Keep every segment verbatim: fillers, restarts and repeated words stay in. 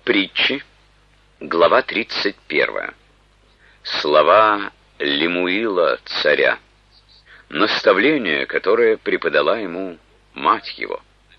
Притчи, глава тридцать первая. Слова Лемуила царя. Наставление, которое преподала ему мать его.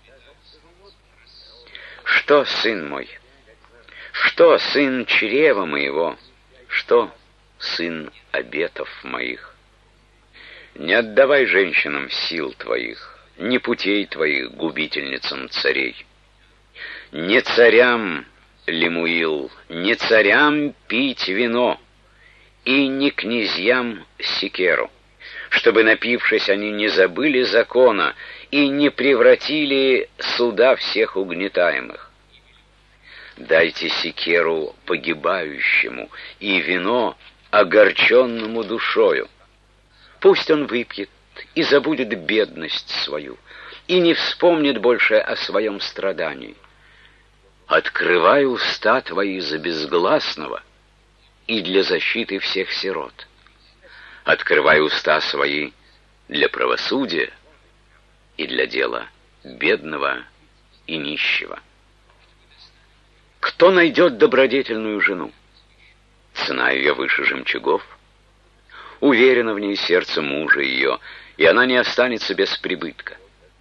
Что, сын мой? Что, сын чрева моего? Что, сын обетов моих? Не отдавай женщинам сил твоих, ни путей твоих губительницам царей. Не царям, Лемуил, не царям пить вино, и не князьям секеру, чтобы, напившись, они не забыли закона и не превратили суда всех угнетаемых. Дайте секеру погибающему и вино огорченному душою. Пусть он выпьет и забудет бедность свою, и не вспомнит больше о своем страдании. Открывай уста твои за безгласного и для защиты всех сирот. Открывай уста свои для правосудия и для дела бедного и нищего. Кто найдет добродетельную жену? Цена ее выше жемчугов. Уверено в ней сердце мужа ее, и она не останется без прибытка.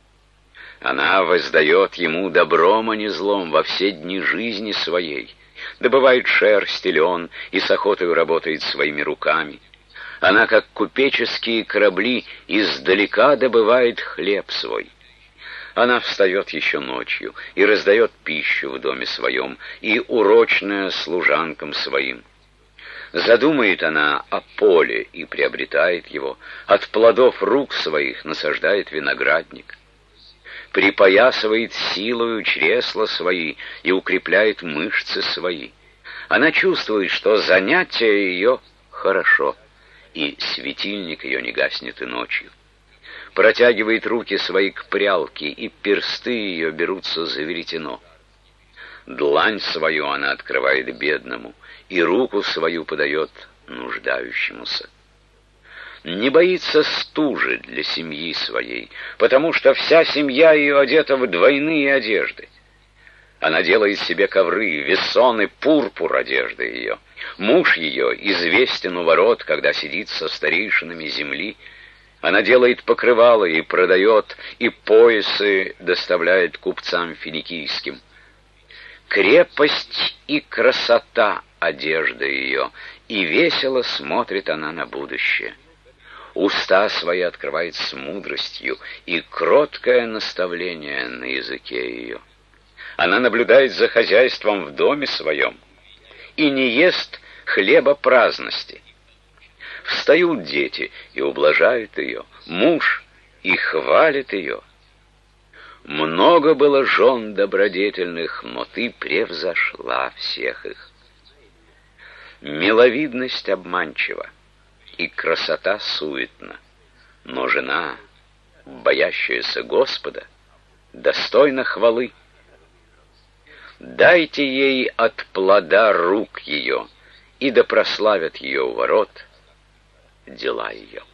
Она воздает ему добром, а не злом во все дни жизни своей, добывает шерсть и лен и с охотой работает своими руками. Она, как купеческие корабли, издалека добывает хлеб свой. Она встает еще ночью и раздает пищу в доме своем, и урочная служанкам своим. Задумает она о поле и приобретает его, от плодов рук своих насаждает виноградник. Припоясывает силою чресла свои и укрепляет мышцы свои. Она чувствует, что занятие ее хорошо, и светильник ее не гаснет и ночью. Протягивает руки свои к прялке, и персты ее берутся за веретено. Длань свою она открывает бедному, и руку свою подает нуждающемуся. Не боится стужи для семьи своей, потому что вся семья ее одета в двойные одежды. Она делает себе ковры, весоны, пурпур одежды ее. Муж ее известен у ворот, когда сидит со старейшинами земли. Она делает покрывала и продает, и поясы доставляет купцам финикийским. Крепость и красота одежды ее, и весело смотрит она на будущее. Уста свои открывает с мудростью, и кроткое наставление на языке ее. Она наблюдает за хозяйством в доме своем и не ест хлеба праздности. Встают дети и ублажают ее, муж и хвалит ее. Много было жен добродетельных, но ты превзошла всех их. Миловидность обманчива, и красота суетна, но жена, боящаяся Господа, достойна хвалы. Дайте ей от плода рук ее, и да прославят ее у ворот дела ее.